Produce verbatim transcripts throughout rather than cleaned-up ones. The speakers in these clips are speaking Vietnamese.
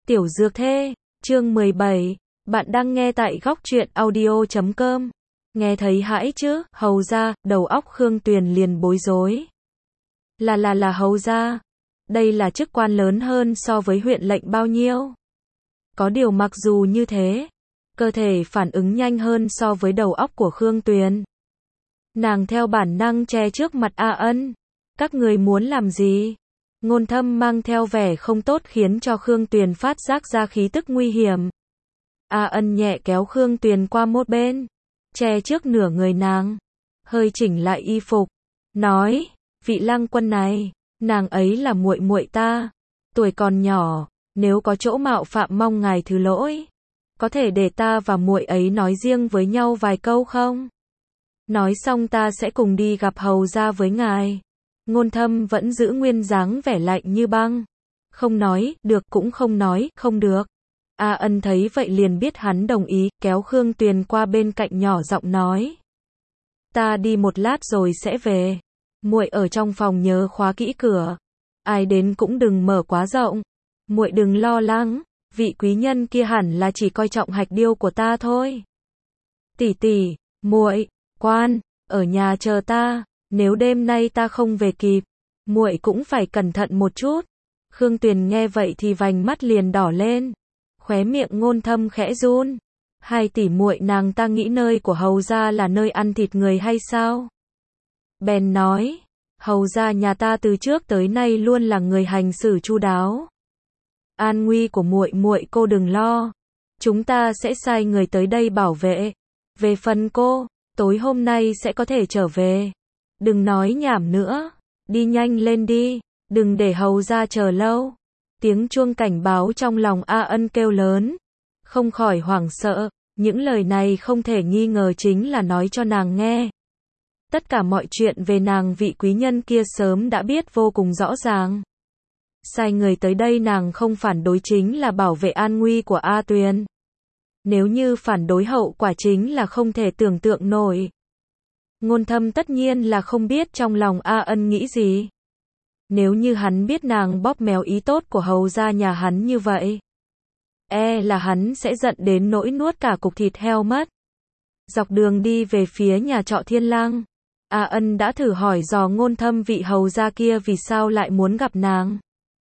Tiểu Dược Thê, chương mười bảy, bạn đang nghe tại góc truyện audio chấm com. Nghe thấy hãi chứ, hầu ra, đầu óc Khương Tuyền liền bối rối. Là là là hầu ra, đây là chức quan lớn hơn so với huyện lệnh bao nhiêu. Có điều mặc dù như thế, cơ thể phản ứng nhanh hơn so với đầu óc của Khương Tuyền. Nàng theo bản năng che trước mặt A Ân. Các người muốn làm gì? Ngôn Thâm mang theo vẻ không tốt khiến cho Khương Tuyền phát giác ra khí tức nguy hiểm. A Ân nhẹ kéo Khương Tuyền qua một bên, che trước nửa người nàng, hơi chỉnh lại y phục, nói, vị lang quân này, nàng ấy là muội muội ta, tuổi còn nhỏ, nếu có chỗ mạo phạm mong ngài thứ lỗi. Có thể để ta và muội ấy nói riêng với nhau vài câu không? Nói xong ta sẽ cùng đi gặp hầu gia với ngài. Ngôn Thâm vẫn giữ nguyên dáng vẻ lạnh như băng. Không nói, được cũng không nói, không được. A Ân thấy vậy liền biết hắn đồng ý, kéo Khương Tuyền qua bên cạnh nhỏ giọng nói. Ta đi một lát rồi sẽ về. Muội ở trong phòng nhớ khóa kỹ cửa. Ai đến cũng đừng mở quá rộng. Muội đừng lo lắng, vị quý nhân kia hẳn là chỉ coi trọng hạch điêu của ta thôi. Tỷ tỷ, muội, quan, ở nhà chờ ta. Nếu đêm nay ta không về kịp, muội cũng phải cẩn thận một chút. Khương Tuyền nghe vậy thì vành mắt liền đỏ lên, khóe miệng Ngôn Thâm khẽ run. Hai tỷ muội nàng ta nghĩ nơi của hầu gia là nơi ăn thịt người hay sao? Bèn nói, hầu gia nhà ta từ trước tới nay luôn là người hành xử chu đáo. An nguy của muội muội cô đừng lo, chúng ta sẽ sai người tới đây bảo vệ. Về phần cô, tối hôm nay sẽ có thể trở về. Đừng nói nhảm nữa, đi nhanh lên đi, đừng để hầu gia chờ lâu. Tiếng chuông cảnh báo trong lòng A Ân kêu lớn, không khỏi hoảng sợ, những lời này không thể nghi ngờ chính là nói cho nàng nghe. Tất cả mọi chuyện về nàng vị quý nhân kia sớm đã biết vô cùng rõ ràng. Sai người tới đây nàng không phản đối chính là bảo vệ an nguy của A Tuyền. Nếu như phản đối hậu quả chính là không thể tưởng tượng nổi. Ngôn Thâm tất nhiên là không biết trong lòng A Ân nghĩ gì. Nếu như hắn biết nàng bóp méo ý tốt của hầu gia nhà hắn như vậy, e là hắn sẽ giận đến nỗi nuốt cả cục thịt heo mất. Dọc đường đi về phía nhà trọ Thiên Lang, A Ân đã thử hỏi dò Ngôn Thâm vị hầu gia kia vì sao lại muốn gặp nàng.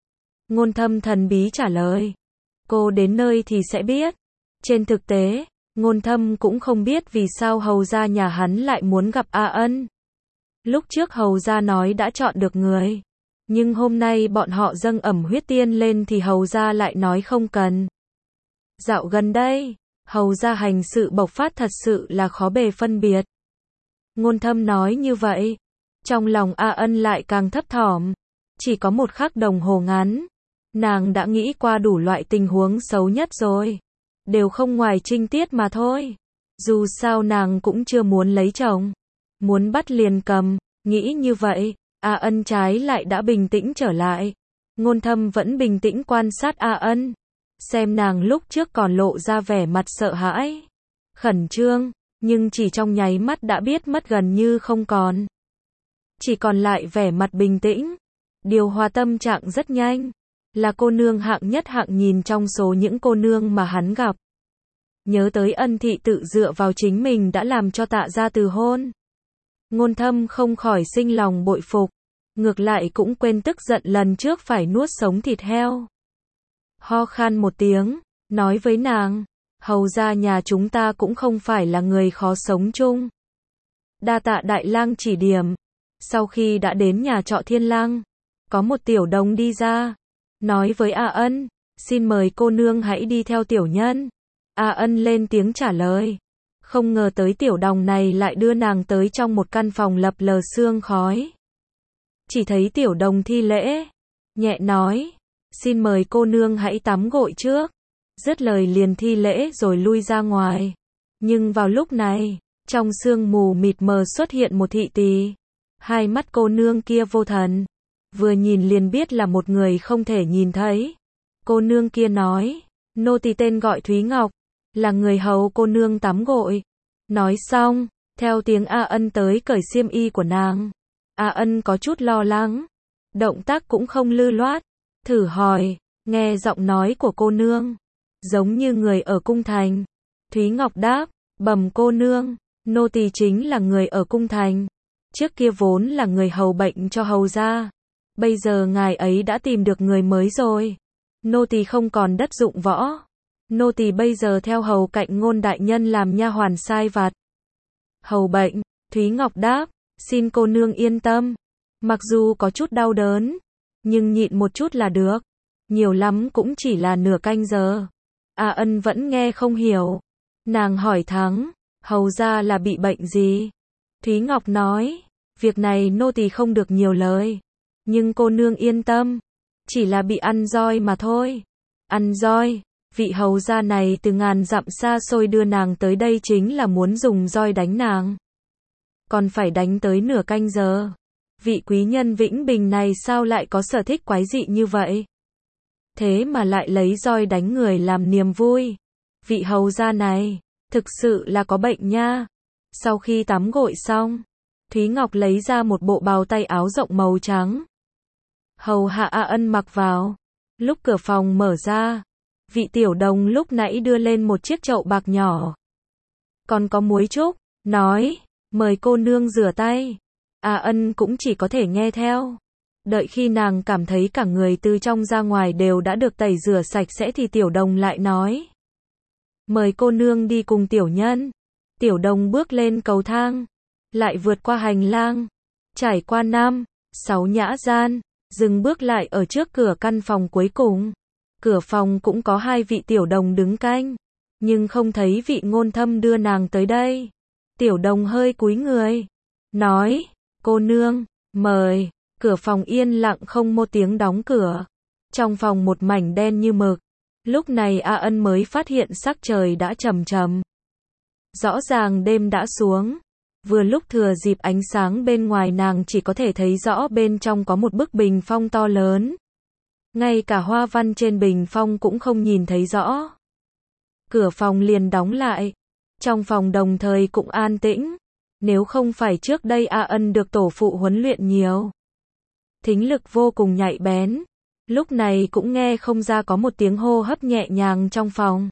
Ngôn Thâm thần bí trả lời, cô đến nơi thì sẽ biết. Trên thực tế, Ngôn Thâm cũng không biết vì sao hầu gia nhà hắn lại muốn gặp A Ân. Lúc trước hầu gia nói đã chọn được người, nhưng hôm nay bọn họ dâng ẩm huyết tiên lên thì hầu gia lại nói không cần. Dạo gần đây, hầu gia hành sự bộc phát thật sự là khó bề phân biệt. Ngôn Thâm nói như vậy, trong lòng A Ân lại càng thấp thỏm. Chỉ có một khắc đồng hồ ngắn, nàng đã nghĩ qua đủ loại tình huống xấu nhất rồi. Đều không ngoài trinh tiết mà thôi. Dù sao nàng cũng chưa muốn lấy chồng. Muốn bắt liền cầm, nghĩ như vậy, A Ân trái lại đã bình tĩnh trở lại. Ngôn Thâm vẫn bình tĩnh quan sát A Ân. Xem nàng lúc trước còn lộ ra vẻ mặt sợ hãi, khẩn trương, nhưng chỉ trong nháy mắt đã biết mất gần như không còn. Chỉ còn lại vẻ mặt bình tĩnh. Điều hòa tâm trạng rất nhanh. Là cô nương hạng nhất hạng nhìn trong số những cô nương mà hắn gặp. Nhớ tới Ân thị tự dựa vào chính mình đã làm cho Tạ gia từ hôn. Ngôn Thâm không khỏi sinh lòng bội phục. Ngược lại cũng quên tức giận lần trước phải nuốt sống thịt heo. Ho khan một tiếng, nói với nàng, hầu gia nhà chúng ta cũng không phải là người khó sống chung. Đa tạ đại lang chỉ điểm. Sau khi đã đến nhà trọ Thiên Lang, có một tiểu đồng đi ra, nói với A Ân, xin mời cô nương hãy đi theo tiểu nhân. A Ân lên tiếng trả lời. Không ngờ tới tiểu đồng này lại đưa nàng tới trong một căn phòng lập lờ sương khói. Chỉ thấy tiểu đồng thi lễ, nhẹ nói, xin mời cô nương hãy tắm gội trước. Dứt lời liền thi lễ rồi lui ra ngoài. Nhưng vào lúc này, trong sương mù mịt mờ xuất hiện một thị tỳ. Hai mắt cô nương kia vô thần, vừa nhìn liền biết là một người không thể nhìn thấy. Cô nương kia nói, nô tỳ tên gọi Thúy Ngọc, là người hầu cô nương tắm gội. Nói xong, theo tiếng A Ân tới cởi xiêm y của nàng. A Ân có chút lo lắng, động tác cũng không lưu loát, thử hỏi, Nghe giọng nói của cô nương, giống như người ở cung thành. Thúy Ngọc đáp, bẩm cô nương, nô tỳ chính là người ở cung thành. Trước kia vốn là người hầu bệnh cho hầu gia. Bây giờ ngài ấy đã tìm được người mới rồi. Nô tỳ không còn đất dụng võ. Nô tỳ bây giờ theo hầu cạnh Ngôn đại nhân làm nha hoàn sai vặt. Hầu bệnh, Thúy Ngọc đáp, xin cô nương yên tâm. Mặc dù có chút đau đớn, nhưng nhịn một chút là được. Nhiều lắm cũng chỉ là nửa canh giờ. A Ân vẫn nghe không hiểu. Nàng hỏi thẳng, hầu gia là bị bệnh gì? Thúy Ngọc nói, việc này nô tỳ không được nhiều lời. Nhưng cô nương yên tâm, chỉ là bị ăn roi mà thôi. Ăn roi, vị hầu gia này từ ngàn dặm xa xôi đưa nàng tới đây chính là muốn dùng roi đánh nàng. Còn phải đánh tới nửa canh giờ. Vị quý nhân Vĩnh Bình này sao lại có sở thích quái dị như vậy? Thế mà lại lấy roi đánh người làm niềm vui. Vị hầu gia này, thực sự là có bệnh nha. Sau khi tắm gội xong, Thúy Ngọc lấy ra một bộ bào tay áo rộng màu trắng. Hầu hạ A Ân mặc vào. Lúc cửa phòng mở ra, vị tiểu đồng lúc nãy đưa lên một chiếc chậu bạc nhỏ. Còn có muối trúc, nói, mời cô nương rửa tay. A Ân cũng chỉ có thể nghe theo. Đợi khi nàng cảm thấy cả người từ trong ra ngoài đều đã được tẩy rửa sạch sẽ thì tiểu đồng lại nói. Mời cô nương đi cùng tiểu nhân. Tiểu đồng bước lên cầu thang, lại vượt qua hành lang, trải qua năm, sáu nhã gian, dừng bước lại ở trước cửa căn phòng cuối cùng. Cửa phòng cũng có hai vị tiểu đồng đứng canh, nhưng không thấy vị Ngôn Thâm đưa nàng tới đây. Tiểu đồng hơi cúi người, nói, cô nương, mời. Cửa phòng yên lặng không một tiếng đóng cửa. Trong phòng một mảnh đen như mực. Lúc này A Ân mới phát hiện sắc trời đã trầm trầm. Rõ ràng đêm đã xuống. Vừa lúc thừa dịp ánh sáng bên ngoài nàng chỉ có thể thấy rõ bên trong có một bức bình phong to lớn. Ngay cả hoa văn trên bình phong cũng không nhìn thấy rõ. Cửa phòng liền đóng lại. Trong phòng đồng thời cũng an tĩnh. Nếu không phải trước đây A Ân được tổ phụ huấn luyện nhiều, thính lực vô cùng nhạy bén, lúc này cũng nghe không ra có một tiếng hô hấp nhẹ nhàng trong phòng.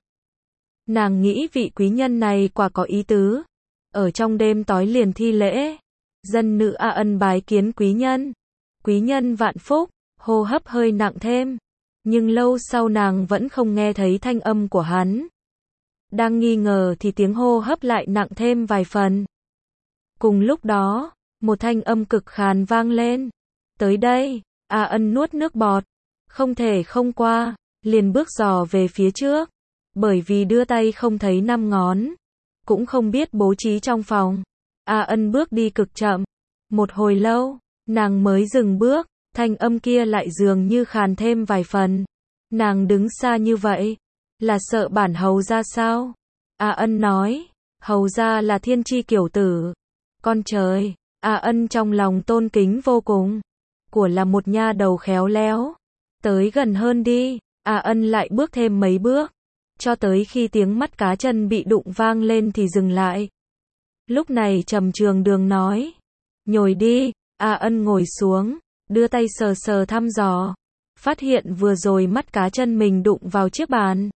Nàng nghĩ vị quý nhân này quả có ý tứ. Ở trong đêm tối liền thi lễ. Dân nữ A Ân bái kiến quý nhân. Quý nhân vạn phúc, hô hấp hơi nặng thêm. Nhưng lâu sau nàng vẫn không nghe thấy thanh âm của hắn. Đang nghi ngờ thì tiếng hô hấp lại nặng thêm vài phần. Cùng lúc đó, một thanh âm cực khàn vang lên. Tới đây, A Ân nuốt nước bọt. Không thể không qua, liền bước dò về phía trước. Bởi vì đưa tay không thấy năm ngón. Cũng không biết bố trí trong phòng. A Ân bước đi cực chậm. Một hồi lâu, nàng mới dừng bước. Thanh âm kia lại dường như khàn thêm vài phần. Nàng đứng xa như vậy, là sợ bản hầu ra sao? A Ân nói, hầu ra là thiên tri kiều tử. Con trời, A Ân trong lòng tôn kính vô cùng. Của là một nha đầu khéo léo. Tới gần hơn đi, A Ân lại bước thêm mấy bước. Cho tới khi tiếng mắt cá chân bị đụng vang lên thì dừng lại. Lúc này Trầm Trường Đường nói, nhồi đi. A Ân ngồi xuống, đưa tay sờ sờ thăm dò. Phát hiện vừa rồi mắt cá chân mình đụng vào chiếc bàn.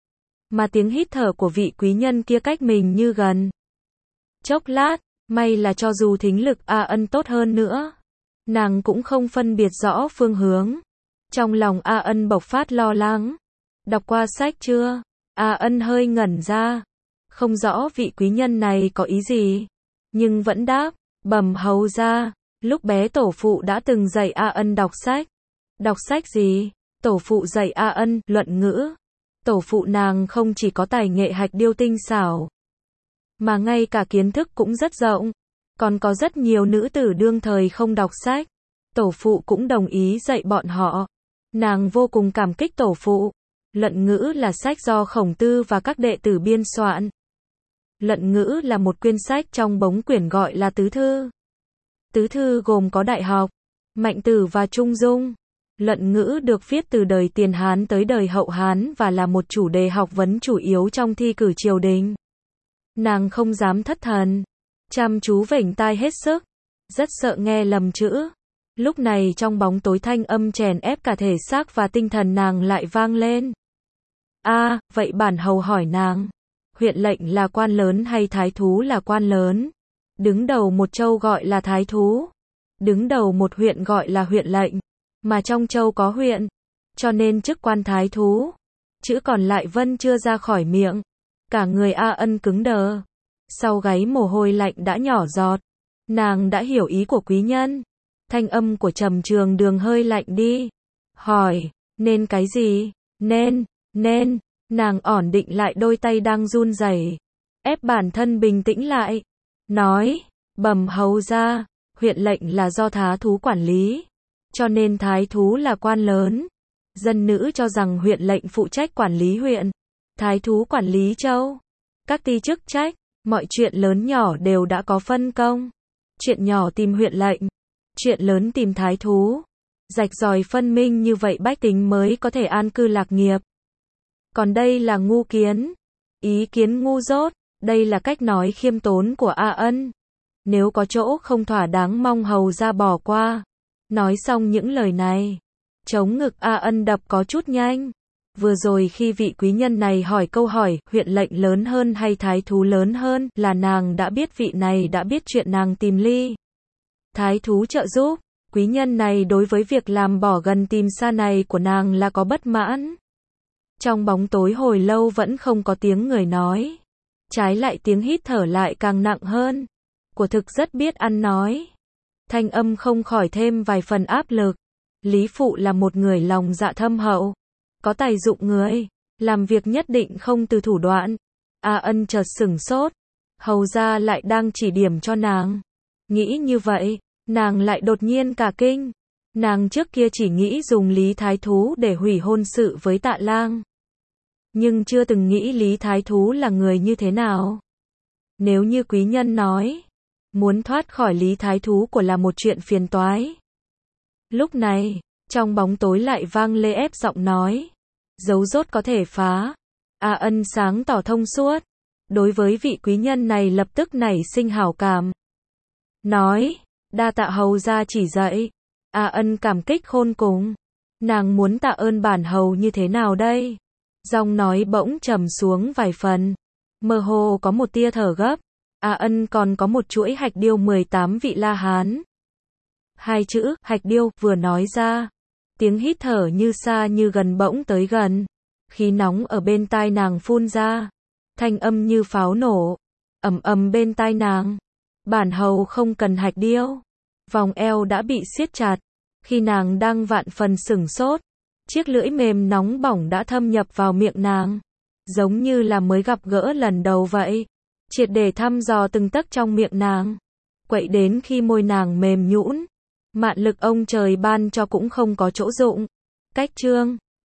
Mà tiếng hít thở của vị quý nhân kia cách mình như gần. Chốc lát, may là cho dù thính lực A Ân tốt hơn nữa, nàng cũng không phân biệt rõ phương hướng. Trong lòng A Ân bộc phát lo lắng. Đọc qua sách chưa? A Ân hơi ngẩn ra. Không rõ vị quý nhân này có ý gì. Nhưng vẫn đáp, bẩm hầu ra. Lúc bé tổ phụ đã từng dạy A Ân đọc sách. Đọc sách gì? Tổ phụ dạy A Ân luận ngữ. Tổ phụ nàng không chỉ có tài nghệ hạch điêu tinh xảo, mà ngay cả kiến thức cũng rất rộng. Còn có rất nhiều nữ tử đương thời không đọc sách. Tổ phụ cũng đồng ý dạy bọn họ. Nàng vô cùng cảm kích tổ phụ. Luận ngữ là sách do Khổng Tư và các đệ tử biên soạn. Luận ngữ là một quyển sách trong bống quyển gọi là tứ thư. Tứ thư gồm có Đại Học, Mạnh Tử và Trung Dung. Luận ngữ được viết từ đời Tiền Hán tới đời Hậu Hán và là một chủ đề học vấn chủ yếu trong thi cử triều đình. Nàng không dám thất thần, chăm chú vểnh tai hết sức, rất sợ nghe lầm chữ. Lúc này trong bóng tối thanh âm chèn ép cả thể xác và tinh thần nàng lại vang lên. A, vậy bản hầu hỏi nàng, huyện lệnh là quan lớn hay thái thú là quan lớn? Đứng đầu một châu gọi là thái thú, đứng đầu một huyện gọi là huyện lệnh, mà trong châu có huyện, cho nên chức quan thái thú. Chữ còn lại vân chưa ra khỏi miệng, cả người A Ân cứng đờ, sau gáy mồ hôi lạnh đã nhỏ giọt. Nàng đã hiểu ý của quý nhân. Thanh âm của Trầm Trường Đường hơi lạnh đi. Hỏi, nên cái gì? Nên, nên, nàng ổn định lại đôi tay đang run rẩy, ép bản thân bình tĩnh lại. Nói, bẩm hầu ra, huyện lệnh là do thái thú quản lý, cho nên thái thú là quan lớn. Dân nữ cho rằng huyện lệnh phụ trách quản lý huyện, thái thú quản lý châu. Các ty chức trách, mọi chuyện lớn nhỏ đều đã có phân công. Chuyện nhỏ tìm huyện lệnh, chuyện lớn tìm thái thú. Rạch ròi phân minh như vậy bách tính mới có thể an cư lạc nghiệp. Còn đây là ngu kiến, ý kiến ngu dốt, đây là cách nói khiêm tốn của A Ân. Nếu có chỗ không thỏa đáng mong hầu ra bỏ qua. Nói xong những lời này, chống ngực A Ân đập có chút nhanh. Vừa rồi khi vị quý nhân này hỏi câu hỏi, huyện lệnh lớn hơn hay thái thú lớn hơn, là nàng đã biết vị này đã biết chuyện nàng tìm ly thái thú trợ giúp. Quý nhân này đối với việc làm bỏ gần tìm xa này của nàng là có bất mãn. Trong bóng tối hồi lâu vẫn không có tiếng người nói. Trái lại tiếng hít thở lại càng nặng hơn. Của thực rất biết ăn nói. Thanh âm không khỏi thêm vài phần áp lực. Lý Phụ là một người lòng dạ thâm hậu, có tài dụng người, làm việc nhất định không từ thủ đoạn. A Ân chợt sửng sốt, hầu ra lại đang chỉ điểm cho nàng. Nghĩ như vậy, nàng lại đột nhiên cả kinh. Nàng trước kia chỉ nghĩ dùng Lý Thái Thú để hủy hôn sự với Tạ Lang, nhưng chưa từng nghĩ Lý Thái Thú là người như thế nào. Nếu như quý nhân nói, muốn thoát khỏi Lý Thái Thú của là một chuyện phiền toái. Lúc này, trong bóng tối lại vang lê ép giọng nói. Dấu rốt có thể phá. A Ân sáng tỏ thông suốt. Đối với vị quý nhân này lập tức nảy sinh hảo cảm. Nói, đa tạ hầu ra chỉ dạy. A Ân cảm kích khôn cùng. Nàng muốn tạ ơn bản hầu như thế nào đây? Giọng nói bỗng trầm xuống vài phần. Mơ hồ có một tia thở gấp. A Ân còn có một chuỗi hạch điêu mười tám vị La Hán. Hai chữ, hạch điêu, vừa nói ra. Tiếng hít thở như xa như gần bỗng tới gần. Khí nóng ở bên tai nàng phun ra. Thanh âm như pháo nổ. Ầm ầm bên tai nàng. Bản hầu không cần hạch điêu. Vòng eo đã bị siết chặt. Khi nàng đang vạn phần sửng sốt, chiếc lưỡi mềm nóng bỏng đã thâm nhập vào miệng nàng. Giống như là mới gặp gỡ lần đầu vậy. Triệt để thăm dò từng tấc trong miệng nàng. Quậy đến khi môi nàng mềm nhũn. Mạn lực ông trời ban cho cũng không có chỗ dụng. Cách chương